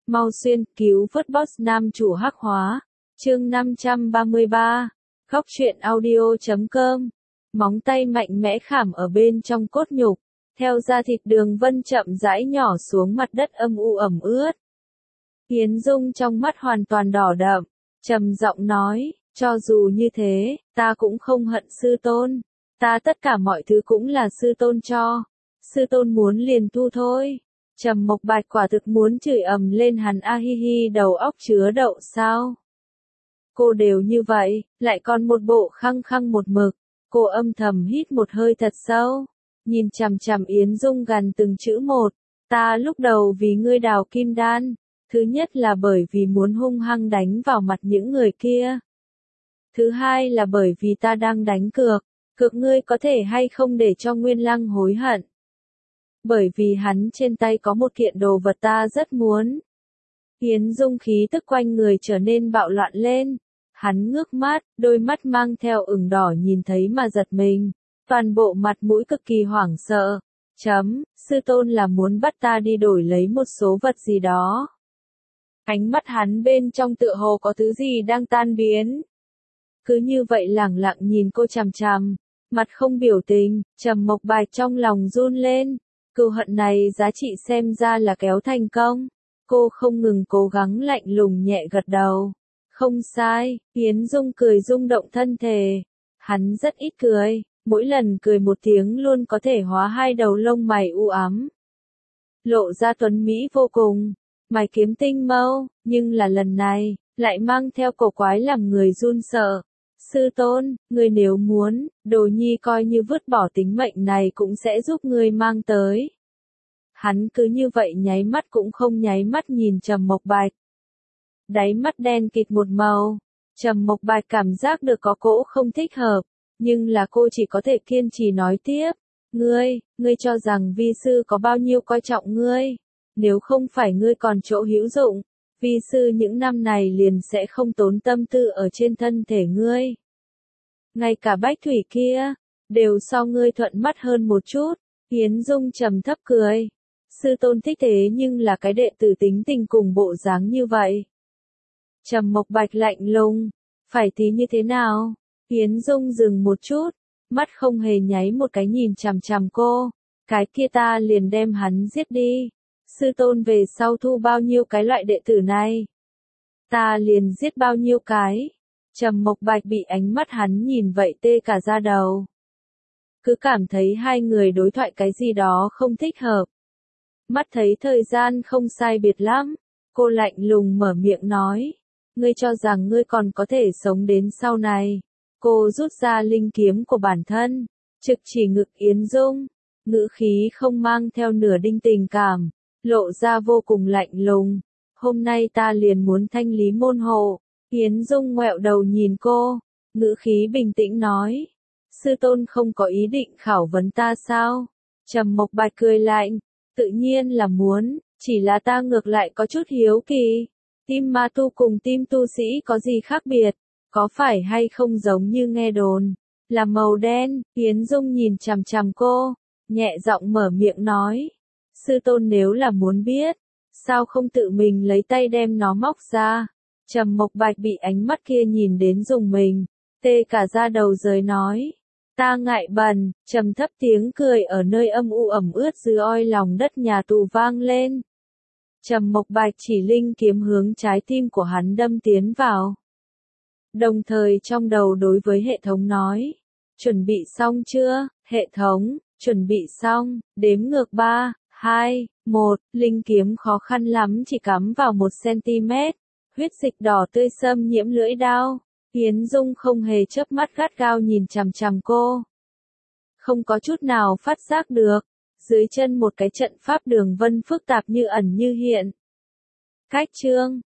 Mau xuyên, cứu vớt boss nam chủ hắc hóa. Chương 533. Góc truyện audio.com. Móng tay mạnh mẽ khảm ở bên trong cốt nhục, theo da thịt Đường Vân chậm rãi nhỏ xuống mặt đất âm u ẩm ướt. Yến Dung trong mắt hoàn toàn đỏ đậm, trầm giọng nói, cho dù như thế, ta cũng không hận sư tôn. Ta tất cả mọi thứ cũng là sư tôn cho. Sư tôn muốn liền thu thôi. Trầm Mộc Bạch quả thực muốn chửi ầm lên hắn, a hi hi, đầu óc chứa đậu sao. Cô đều như vậy, lại còn một bộ khăng khăng một mực. Cô âm thầm hít một hơi thật sâu, nhìn chằm chằm Yến Dung gần từng chữ một. Ta lúc đầu vì ngươi đào kim đan, thứ nhất là bởi vì muốn hung hăng đánh vào mặt những người kia. Thứ hai là bởi vì ta đang đánh cược, cược ngươi có thể hay không để cho Nguyên Lăng hối hận. Bởi vì hắn trên tay có một kiện đồ vật ta rất muốn. Yến Dung khí tức quanh người trở nên bạo loạn lên. Hắn ngước mắt, đôi mắt mang theo ửng đỏ nhìn thấy mà giật mình. Toàn bộ mặt mũi cực kỳ hoảng sợ. Sư tôn là muốn bắt ta đi đổi lấy một số vật gì đó. Ánh mắt hắn bên trong tựa hồ có thứ gì đang tan biến. Cứ như vậy lẳng lặng nhìn cô chằm chằm, mặt không biểu tình. Trầm Mộc Bạch trong lòng run lên. Cừu hận này giá trị xem ra là kéo thành công. Cô không ngừng cố gắng lạnh lùng nhẹ gật đầu. Không sai, Yến Dung cười rung động thân thể. Hắn rất ít cười, mỗi lần cười một tiếng luôn có thể hóa hai đầu lông mày u ám. Lộ ra tuấn mỹ vô cùng, mày kiếm tinh mâu, nhưng là lần này, lại mang theo cổ quái làm người run sợ. Sư tôn, ngươi nếu muốn, đồ nhi coi như vứt bỏ tính mệnh này cũng sẽ giúp ngươi mang tới. Hắn cứ như vậy nháy mắt cũng không nháy mắt nhìn Trầm Mộc Bạch. Đáy mắt đen kịt một màu. Trầm Mộc Bạch cảm giác được có cỗ không thích hợp, nhưng là cô chỉ có thể kiên trì nói tiếp. Ngươi cho rằng vi sư có bao nhiêu coi trọng ngươi. Nếu không phải ngươi còn chỗ hữu dụng, vi sư những năm này liền sẽ không tốn tâm tư ở trên thân thể ngươi. Ngay cả Bách Thủy kia, đều so ngươi thuận mắt hơn một chút. Yến Dung trầm thấp cười. Sư tôn thích thế nhưng là cái đệ tử tính tình cùng bộ dáng như vậy. Trầm Mộc Bạch lạnh lùng, phải thì như thế nào? Yến Dung dừng một chút, mắt không hề nháy một cái nhìn chằm chằm cô. Cái kia ta liền đem hắn giết đi. Sư tôn về sau thu bao nhiêu cái loại đệ tử này? Ta liền giết bao nhiêu cái? Trầm Mộc Bạch bị ánh mắt hắn nhìn vậy tê cả da đầu. Cứ cảm thấy hai người đối thoại cái gì đó không thích hợp. Mắt thấy thời gian không sai biệt lắm, cô lạnh lùng mở miệng nói. Ngươi cho rằng ngươi còn có thể sống đến sau này. Cô rút ra linh kiếm của bản thân, trực chỉ ngực Yến Dung, ngữ khí không mang theo nửa đinh tình cảm, lộ ra vô cùng lạnh lùng. Hôm nay ta liền muốn thanh lý môn hộ. Yến Dung ngoẹo đầu nhìn cô, ngữ khí bình tĩnh nói. Sư tôn không có ý định khảo vấn ta sao? Trầm Mộc Bạch cười lạnh. Tự nhiên là muốn, chỉ là ta ngược lại có chút hiếu kỳ. Tim ma tu cùng tim tu sĩ có gì khác biệt? Có phải hay không giống như nghe đồn? Là màu đen. Yến Dung nhìn chằm chằm cô, nhẹ giọng mở miệng nói. Sư tôn nếu là muốn biết, sao không tự mình lấy tay đem nó móc ra? Trầm Mộc Bạch bị ánh mắt kia nhìn đến rùng mình, tê cả da đầu rời nói. Ta ngại bần, trầm thấp tiếng cười ở nơi âm u ẩm ướt dưới oi lòng đất nhà tù vang lên. Trầm Mộc Bạch chỉ linh kiếm hướng trái tim của hắn đâm tiến vào. Đồng thời trong đầu đối với hệ thống nói. Chuẩn bị xong chưa? Hệ thống, chuẩn bị xong, đếm ngược 3, 2, 1, linh kiếm khó khăn lắm chỉ cắm vào 1 cm. Huyết dịch đỏ tươi xâm nhiễm lưỡi đao. Yến Dung không hề chớp mắt gắt gao nhìn chằm chằm cô. Không có chút nào phát giác được. Dưới chân một cái trận pháp đường vân phức tạp như ẩn như hiện. Cách chương